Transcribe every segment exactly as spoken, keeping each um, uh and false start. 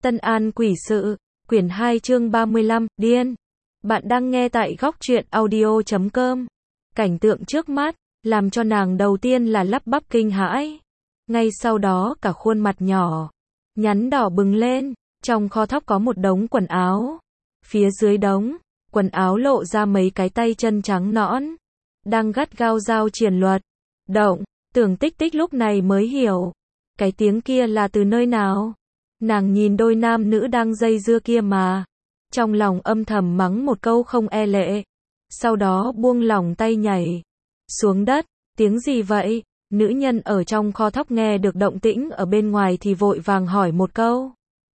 Tân An Quỷ Sự, quyển hai chương ba mươi lăm, điên. Bạn đang nghe tại góc truyện audio chấm com. Cảnh tượng trước mắt, làm cho nàng đầu tiên là lắp bắp kinh hãi. Ngay sau đó cả khuôn mặt nhỏ, nhắn đỏ bừng lên, trong kho thóc có một đống quần áo. Phía dưới đống, quần áo lộ ra mấy cái tay chân trắng nõn, đang gắt gao giao triền luật. Động, Tưởng Tích Tích lúc này mới hiểu, cái tiếng kia là từ nơi nào. Nàng nhìn đôi nam nữ đang dây dưa kia mà, trong lòng âm thầm mắng một câu không e lệ, sau đó buông lỏng tay nhảy xuống đất. Tiếng gì vậy? Nữ nhân ở trong kho thóc nghe được động tĩnh ở bên ngoài thì vội vàng hỏi một câu.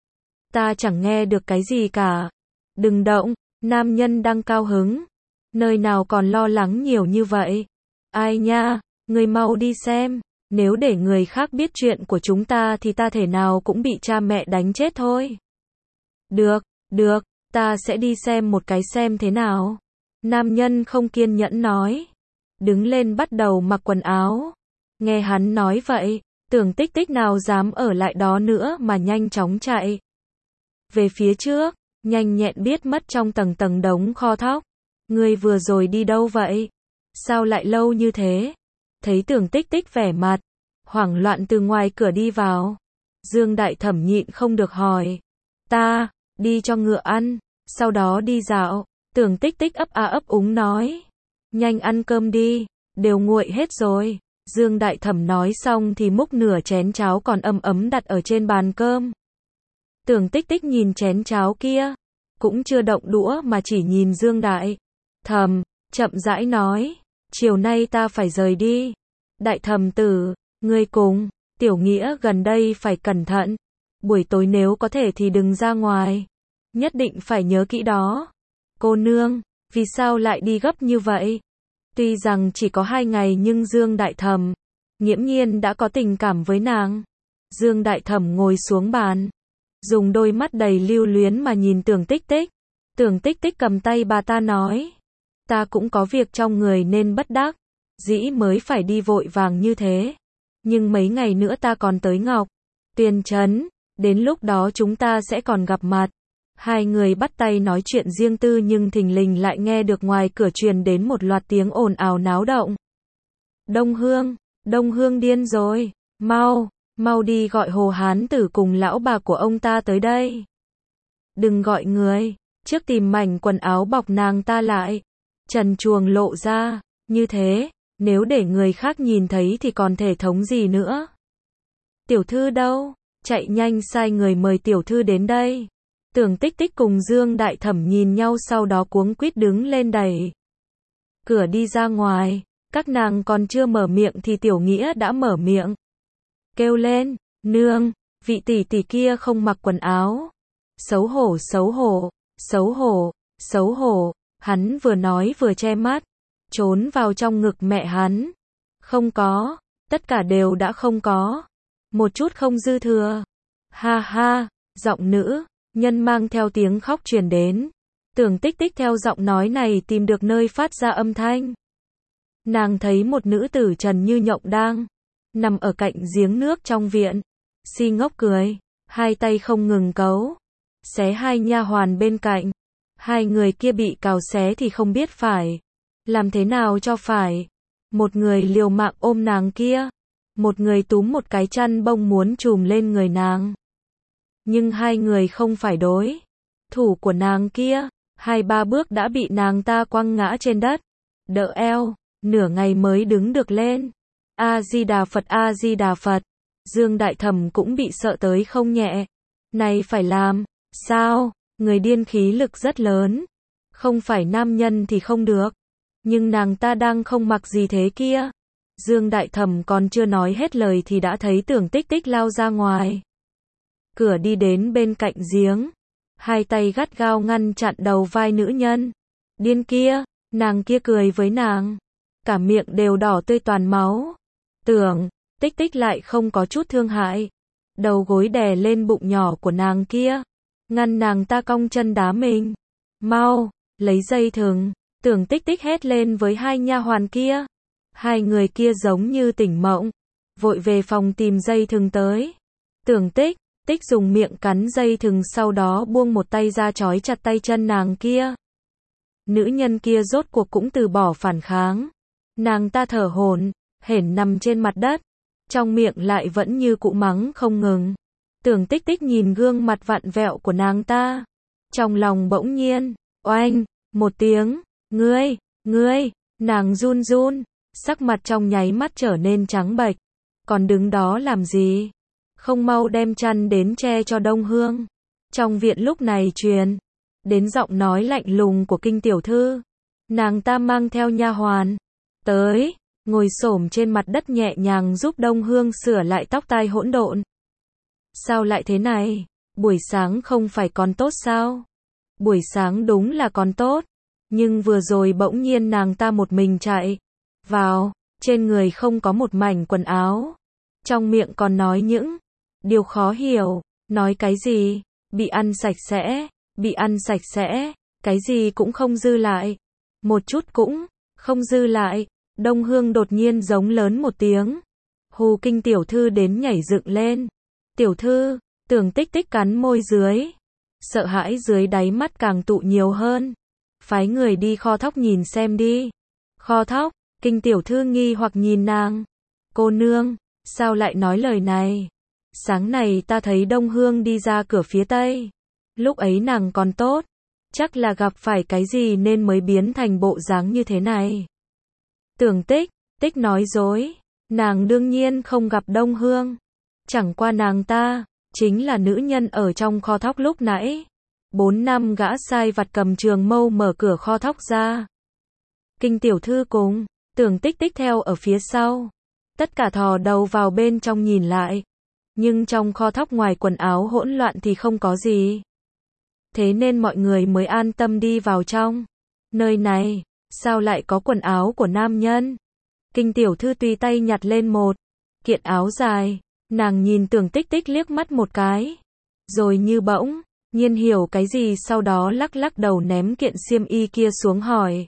Ta chẳng nghe được cái gì cả. Đừng động, nam nhân đang cao hứng. Nơi nào còn lo lắng nhiều như vậy? Ai nha, người mau đi xem. Nếu để người khác biết chuyện của chúng ta thì ta thể nào cũng bị cha mẹ đánh chết thôi. Được, được, ta sẽ đi xem một cái xem thế nào. Nam nhân không kiên nhẫn nói. Đứng lên bắt đầu mặc quần áo. Nghe hắn nói vậy, Tưởng Tích Tích nào dám ở lại đó nữa mà nhanh chóng chạy về phía trước, nhanh nhẹn biết mất trong tầng tầng đống kho thóc. Ngươi vừa rồi đi đâu vậy? Sao lại lâu như thế? Thấy Tưởng Tích Tích vẻ mặt hoảng loạn từ ngoài cửa đi vào, Dương Đại Thẩm nhịn không được hỏi. Ta, đi cho ngựa ăn, sau đó đi dạo. Tưởng Tích Tích ấp a ấp úng nói. Nhanh ăn cơm đi, đều nguội hết rồi. Dương Đại Thẩm nói xong thì múc nửa chén cháo còn ấm ấm đặt ở trên bàn cơm. Tưởng Tích Tích nhìn chén cháo kia, cũng chưa động đũa mà chỉ nhìn Dương Đại Thẩm, chậm rãi nói. Chiều nay ta phải rời đi. Đại Thẩm tử, ngươi cùng Tiểu Nghĩa gần đây phải cẩn thận. Buổi tối nếu có thể thì đừng ra ngoài. Nhất định phải nhớ kỹ đó. Cô nương, vì sao lại đi gấp như vậy? Tuy rằng chỉ có hai ngày nhưng Dương Đại Thẩm nghiễm nhiên đã có tình cảm với nàng. Dương Đại Thẩm ngồi xuống bàn, dùng đôi mắt đầy lưu luyến mà nhìn Tưởng Tích Tích. Tưởng Tích Tích cầm tay bà ta nói. Ta cũng có việc trong người nên bất đắc dĩ mới phải đi vội vàng như thế. Nhưng mấy ngày nữa ta còn tới Ngọc Tuyền Trấn, đến lúc đó chúng ta sẽ còn gặp mặt. Hai người bắt tay nói chuyện riêng tư nhưng thình lình lại nghe được ngoài cửa truyền đến một loạt tiếng ồn ào náo động. Đông Hương, Đông Hương điên rồi, mau, mau đi gọi Hồ Hán Tử cùng lão bà của ông ta tới đây. Đừng gọi người, trước tìm mảnh quần áo bọc nàng ta lại. Trần truồng lộ ra, như thế, nếu để người khác nhìn thấy thì còn thể thống gì nữa. Tiểu thư đâu? Chạy nhanh sai người mời tiểu thư đến đây. Tưởng Tích Tích cùng Dương Đại Thẩm nhìn nhau sau đó cuống quýt đứng lên đẩy cửa đi ra ngoài. Các nàng còn chưa mở miệng thì Tiểu Nghĩa đã mở miệng. Kêu lên, nương, vị tỷ tỷ kia không mặc quần áo. Xấu hổ, xấu hổ, xấu hổ, xấu hổ. Hắn vừa nói vừa che mắt, trốn vào trong ngực mẹ hắn. Không có, tất cả đều đã không có. Một chút không dư thừa. Ha ha, giọng nữ nhân mang theo tiếng khóc truyền đến. Tưởng Tích Tích theo giọng nói này tìm được nơi phát ra âm thanh. Nàng thấy một nữ tử trần như nhộng đang nằm ở cạnh giếng nước trong viện, si ngốc cười, hai tay không ngừng cấu xé hai nha hoàn bên cạnh. Hai người kia bị cào xé thì không biết phải làm thế nào cho phải. Một người liều mạng ôm nàng kia, một người túm một cái chăn bông muốn trùm lên người nàng. Nhưng hai người không phải đối thủ của nàng kia, hai ba bước đã bị nàng ta quăng ngã trên đất, đỡ eo, nửa ngày mới đứng được lên. A-di-đà Phật, A-di-đà Phật. Dương Đại Thẩm cũng bị sợ tới không nhẹ. Này phải làm sao? Người điên khí lực rất lớn, không phải nam nhân thì không được. Nhưng nàng ta đang không mặc gì thế kia. Dương Đại Thẩm còn chưa nói hết lời thì đã thấy Tưởng Tích Tích lao ra ngoài cửa đi đến bên cạnh giếng, hai tay gắt gao ngăn chặn đầu vai nữ nhân điên kia. Nàng kia cười với nàng, cả miệng đều đỏ tươi toàn máu. Tưởng Tích Tích lại không có chút thương hại, đầu gối đè lên bụng nhỏ của nàng kia, ngăn nàng ta cong chân đá mình. Mau, lấy dây thừng. Tưởng Tích Tích hét lên với hai nha hoàn kia. Hai người kia giống như tỉnh mộng, vội về phòng tìm dây thừng tới. Tưởng Tích tích dùng miệng cắn dây thừng sau đó buông một tay ra trói chặt tay chân nàng kia. Nữ nhân kia rốt cuộc cũng từ bỏ phản kháng. Nàng ta thở hổn hển nằm trên mặt đất, trong miệng lại vẫn như cụ mắng không ngừng. Tưởng Tích Tích nhìn gương mặt vặn vẹo của nàng ta, trong lòng bỗng nhiên, oanh, một tiếng, ngươi, ngươi, nàng run run, sắc mặt trong nháy mắt trở nên trắng bệch. Còn đứng đó làm gì? Không mau đem chăn đến che cho Đông Hương. Trong viện lúc này truyền đến giọng nói lạnh lùng của Kinh tiểu thư. Nàng ta mang theo nha hoàn tới, ngồi xổm trên mặt đất nhẹ nhàng giúp Đông Hương sửa lại tóc tai hỗn độn. Sao lại thế này? Buổi sáng không phải còn tốt sao? Buổi sáng đúng là còn tốt, nhưng vừa rồi bỗng nhiên nàng ta một mình chạy vào, trên người không có một mảnh quần áo, trong miệng còn nói những điều khó hiểu. Nói cái gì? Bị ăn sạch sẽ, bị ăn sạch sẽ, cái gì cũng không dư lại, một chút cũng không dư lại. Đông Hương đột nhiên giống lớn một tiếng, hù Kinh tiểu thư đến nhảy dựng lên. Tiểu thư, Tưởng Tích Tích cắn môi dưới, sợ hãi dưới đáy mắt càng tụ nhiều hơn. Phái người đi kho thóc nhìn xem đi. Kho thóc? Kinh tiểu thư nghi hoặc nhìn nàng. Cô nương, sao lại nói lời này? Sáng này ta thấy Đông Hương đi ra cửa phía tây, lúc ấy nàng còn tốt, chắc là gặp phải cái gì nên mới biến thành bộ dáng như thế này. Tưởng Tích Tích nói dối, nàng đương nhiên không gặp Đông Hương, chẳng qua nàng ta chính là nữ nhân ở trong kho thóc lúc nãy. Bốn năm gã sai vặt cầm trường mâu mở cửa kho thóc ra. Kinh tiểu thư cùng Tưởng Tích Tích theo ở phía sau, tất cả thò đầu vào bên trong nhìn lại, nhưng trong kho thóc ngoài quần áo hỗn loạn thì không có gì. Thế nên mọi người mới an tâm đi vào trong. Nơi này, sao lại có quần áo của nam nhân? Kinh tiểu thư tùy tay nhặt lên một kiện áo dài, nàng nhìn Tưởng Tích Tích liếc mắt một cái, rồi như bỗng nhiên hiểu cái gì, sau đó lắc lắc đầu ném kiện xiêm y kia xuống hỏi.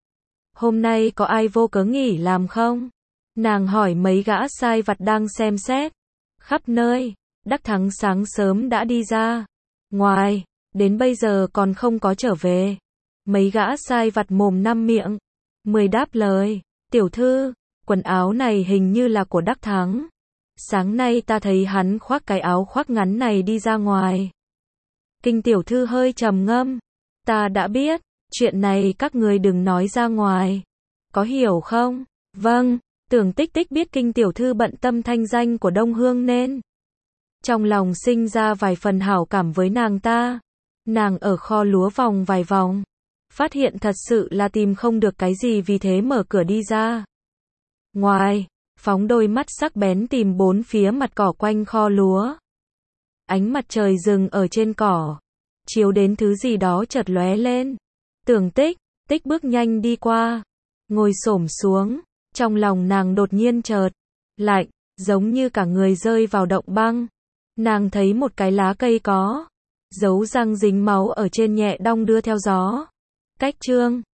Hôm nay có ai vô cớ nghỉ làm không? Nàng hỏi mấy gã sai vặt đang xem xét khắp nơi. Đắc Thắng sáng sớm đã đi ra ngoài, đến bây giờ còn không có trở về. Mấy gã sai vặt mồm năm miệng mười đáp lời. Tiểu thư, quần áo này hình như là của Đắc Thắng. Sáng nay ta thấy hắn khoác cái áo khoác ngắn này đi ra ngoài. Kinh tiểu thư hơi trầm ngâm. Ta đã biết, chuyện này các người đừng nói ra ngoài. Có hiểu không? Vâng. Tưởng Tích Tích biết Kinh tiểu thư bận tâm thanh danh của Đông Hương nên trong lòng sinh ra vài phần hảo cảm với nàng ta. Nàng ở kho lúa vòng vài vòng, phát hiện thật sự là tìm không được cái gì, vì thế mở cửa đi ra ngoài, phóng đôi mắt sắc bén tìm bốn phía mặt cỏ quanh kho lúa. Ánh mặt trời dừng ở trên cỏ, chiếu đến thứ gì đó chợt lóe lên. Tưởng Tích Tích bước nhanh đi qua, ngồi xổm xuống, trong lòng nàng đột nhiên chợt lạnh, giống như cả người rơi vào động băng. Nàng thấy một cái lá cây có dấu răng dính máu ở trên nhẹ đong đưa theo gió. Cách chương